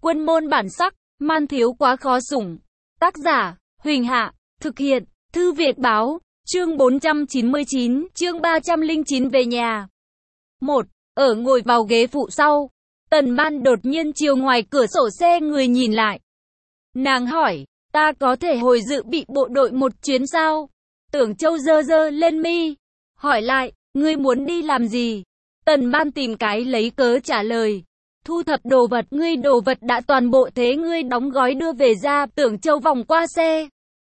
Quân môn bản sắc, man thiếu quá khó sủng. Tác giả, Huỳnh Hạ, thực hiện, Thư Việt Báo, chương 499, chương 309 về nhà. 1. Ở ngồi vào ghế phụ sau, Tần Ban đột nhiên chiều ngoài cửa sổ xe người nhìn lại. Nàng hỏi, ta có thể hồi dự bị bộ đội một chuyến sao? Tưởng Châu giơ giơ lên mi, hỏi lại, ngươi muốn đi làm gì? Tần Ban tìm cái lấy cớ trả lời, thu thập đồ vật, ngươi đồ vật đã toàn bộ thế ngươi đóng gói đưa về ra. Tưởng Châu vòng qua xe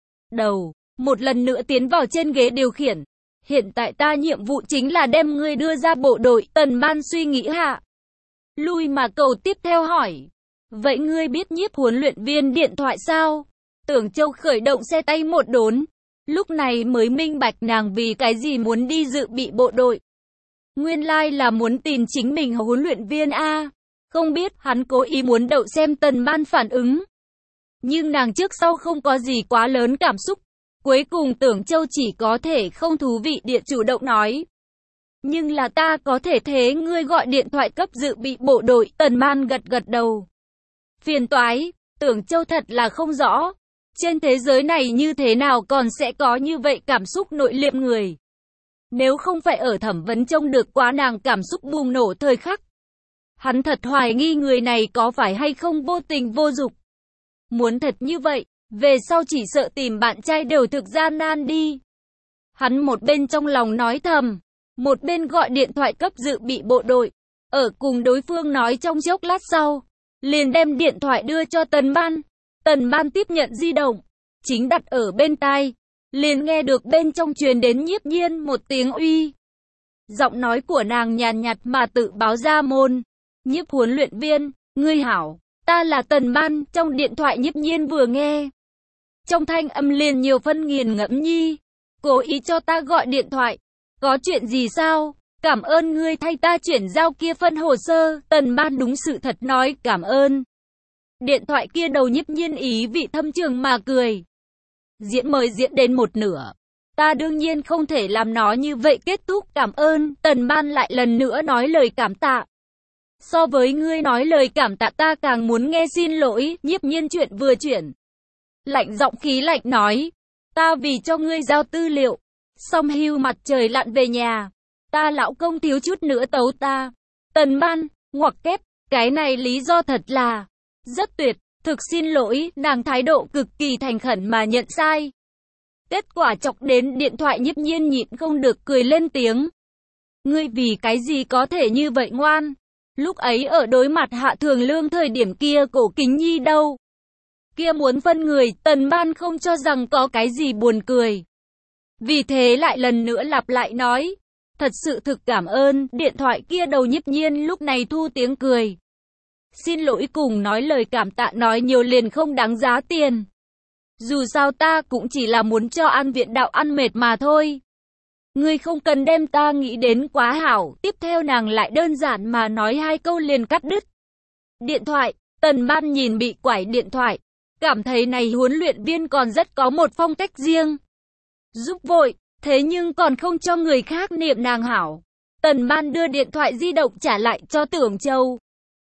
đầu, một lần nữa tiến vào trên ghế điều khiển. Hiện tại ta nhiệm vụ chính là đem ngươi đưa ra bộ đội. Tần Ban suy nghĩ hạ lui mà cầu tiếp theo hỏi, vậy ngươi biết Nhiếp huấn luyện viên điện thoại sao? Tưởng Châu khởi động xe tay một đốn, lúc này mới minh bạch nàng vì cái gì muốn đi dự bị bộ đội. Nguyên lai là muốn tìm chính mình huấn luyện viên a. Không biết hắn cố ý muốn đậu xem Tần Ban phản ứng. Nhưng nàng trước sau không có gì quá lớn cảm xúc. Cuối cùng Tưởng Châu chỉ có thể không thú vị địa chủ động nói, nhưng là ta có thể thế ngươi gọi điện thoại cấp dự bị bộ đội. Tần Ban gật gật đầu. Phiền toái, Tưởng Châu thật là không rõ. Trên thế giới này như thế nào còn sẽ có như vậy cảm xúc nội liệm người. Nếu không phải ở thẩm vấn trông được quá nàng cảm xúc bùng nổ thời khắc. Hắn thật hoài nghi người này có phải hay không vô tình vô dục. Muốn thật như vậy, về sau chỉ sợ tìm bạn trai đều thực gian nan đi. Hắn một bên trong lòng nói thầm, một bên gọi điện thoại cấp dự bị bộ đội. Ở cùng đối phương nói trong chốc lát sau, liền đem điện thoại đưa cho Tần Ban. Tần Ban tiếp nhận di động, chính đặt ở bên tai, liền nghe được bên trong truyền đến Nhiếp Nhiên một tiếng uy. Giọng nói của nàng nhàn nhạt mà tự báo ra môn. Nhiếp huấn luyện viên, ngươi hảo, ta là Tần Ban. Trong điện thoại Nhiếp Nhiên vừa nghe, trong thanh âm liền nhiều phân nghiền ngẫm nhi. Cố ý cho ta gọi điện thoại, có chuyện gì sao? Cảm ơn ngươi thay ta chuyển giao kia phân hồ sơ. Tần Ban đúng sự thật nói cảm ơn. Điện thoại kia đầu Nhiếp Nhiên ý vị thâm trường mà cười. Diễn mới diễn đến một nửa, ta đương nhiên không thể làm nó như vậy kết thúc. Cảm ơn. Tần Ban lại lần nữa nói lời cảm tạ. So với ngươi nói lời cảm tạ ta càng muốn nghe xin lỗi. Nhiếp Nhiên chuyện vừa chuyển, lạnh giọng khí lạnh nói, ta vì cho ngươi giao tư liệu, xong hưu mặt trời lặn về nhà, ta lão công thiếu chút nữa tấu ta. Tần Ban, ngoặc kép, cái này lý do thật là rất tuyệt, thực xin lỗi. Nàng thái độ cực kỳ thành khẩn mà nhận sai. Kết quả chọc đến điện thoại Nhiếp Nhiên nhịn không được cười lên tiếng. Ngươi vì cái gì có thể như vậy ngoan? Lúc ấy ở đối mặt Hạ Thường Lương thời điểm kia Cổ Kính Nhi đâu? Kia muốn phân người. Tần Ban không cho rằng có cái gì buồn cười. Vì thế lại lần nữa lặp lại nói, thật sự thực cảm ơn. Điện thoại kia đầu Nhiếp Nhiên lúc này thu tiếng cười. Xin lỗi cùng nói lời cảm tạ nói nhiều liền không đáng giá tiền. Dù sao ta cũng chỉ là muốn cho An Viện Đạo ăn mệt mà thôi. Ngươi không cần đem ta nghĩ đến quá hảo. Tiếp theo nàng lại đơn giản mà nói hai câu liền cắt đứt điện thoại. Tần Ban nhìn bị quải điện thoại, cảm thấy này huấn luyện viên còn rất có một phong cách riêng. Giúp vội, thế nhưng còn không cho người khác niệm nàng hảo. Tần Ban đưa điện thoại di động trả lại cho Tưởng Châu.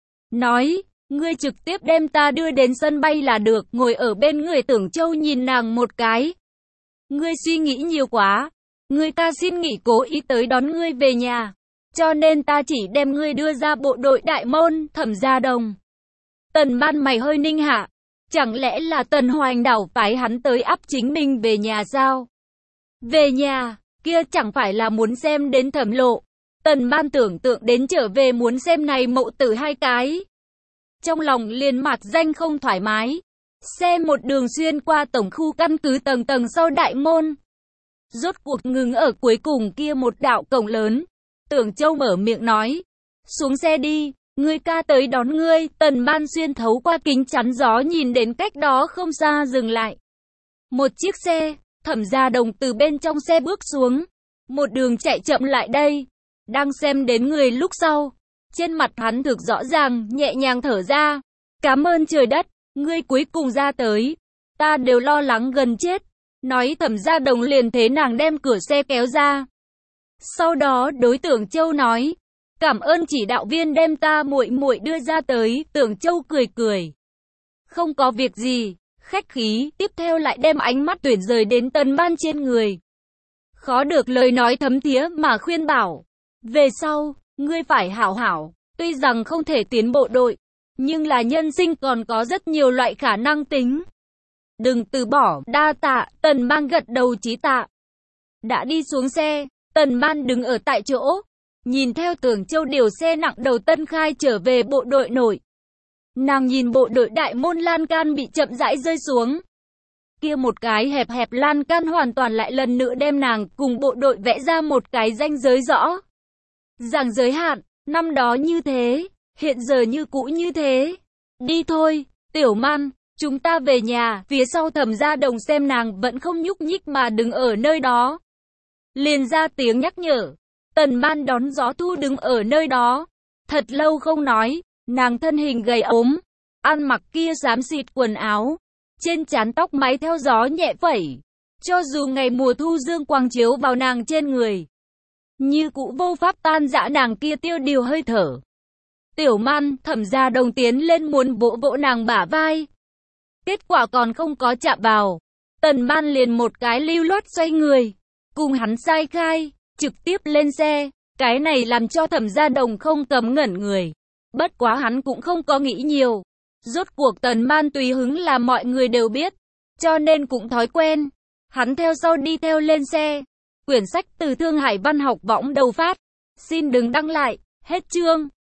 Nói, ngươi trực tiếp đem ta đưa đến sân bay là được. Ngồi ở bên người Tưởng Châu nhìn nàng một cái. Ngươi suy nghĩ nhiều quá. Ngươi ta xin nghỉ cố ý tới đón ngươi về nhà. Cho nên ta chỉ đem ngươi đưa ra bộ đội đại môn, Thẩm Gia Đồng. Tần Ban mày hơi ninh hạ. Chẳng lẽ là Tần Hoành Đảo phái hắn tới áp chính mình về nhà sao? Về nhà, kia chẳng phải là muốn xem đến Thẩm Lộ. Tần Ban tưởng tượng đến trở về muốn xem này mậu tử hai cái. Trong lòng liền mạc danh không thoải mái. Xe một đường xuyên qua tổng khu căn cứ tầng tầng sau đại môn. Rốt cuộc ngừng ở cuối cùng kia một đạo cổng lớn. Tưởng Châu mở miệng nói, xuống xe đi, ngươi ca tới đón ngươi. Tần Ban xuyên thấu qua kính chắn gió nhìn đến cách đó không xa dừng lại một chiếc xe. Thẩm Gia Đồng từ bên trong xe bước xuống, một đường chạy chậm lại đây. Đang xem đến người lúc sau, trên mặt hắn thực rõ ràng, nhẹ nhàng thở ra. Cảm ơn trời đất, ngươi cuối cùng ra tới. Ta đều lo lắng gần chết. Nói Thẩm Gia Đồng liền thế nàng đem cửa xe kéo ra. Sau đó đối Tưởng Châu nói, cảm ơn chỉ đạo viên đem ta muội muội đưa ra tới. Tưởng Châu cười cười. Không có việc gì, khách khí, tiếp theo lại đem ánh mắt tuyển rời đến Tần Ban trên người. Khó được lời nói thấm thía mà khuyên bảo. Về sau, ngươi phải hảo hảo, tuy rằng không thể tiến bộ đội, nhưng là nhân sinh còn có rất nhiều loại khả năng tính. Đừng từ bỏ, đa tạ, Tần Ban gật đầu chí tạ. Đã đi xuống xe, Tần Ban đứng ở tại chỗ, nhìn theo Tưởng Châu điều xe nặng đầu Tân Khai trở về bộ đội nội. Nàng nhìn bộ đội đại môn lan can bị chậm rãi rơi xuống. Kia một cái hẹp hẹp lan can hoàn toàn lại lần nữa đem nàng cùng bộ đội vẽ ra một cái ranh giới rõ ràng giới hạn, năm đó như thế, hiện giờ như cũ như thế. Đi thôi, Tiểu Man, chúng ta về nhà. Phía sau Thẩm Gia Đồng xem nàng vẫn không nhúc nhích mà đứng ở nơi đó, liền ra tiếng nhắc nhở. Tần Ban đón gió thu đứng ở nơi đó, thật lâu không nói, nàng thân hình gầy ốm, ăn mặc kia xám xịt quần áo, trên trán tóc máy theo gió nhẹ phẩy, cho dù ngày mùa thu dương quang chiếu vào nàng trên người, như cũ vô pháp tan rã nàng kia tiêu điều hơi thở. Tiểu Man, Thẩm Gia Đồng tiến lên muốn vỗ vỗ nàng bả vai, kết quả còn không có chạm vào, Tần Ban liền một cái lưu loát xoay người, cùng hắn sai khai, trực tiếp lên xe. Cái này làm cho Thẩm Gia Đồng không cấm ngẩn người. Bất quá hắn cũng không có nghĩ nhiều. Rốt cuộc Tần Ban tùy hứng là mọi người đều biết, cho nên cũng thói quen. Hắn theo sau đi theo lên xe. Quyển sách từ Thương Hải Văn Học Võng đầu phát. Xin đừng đăng lại. Hết chương.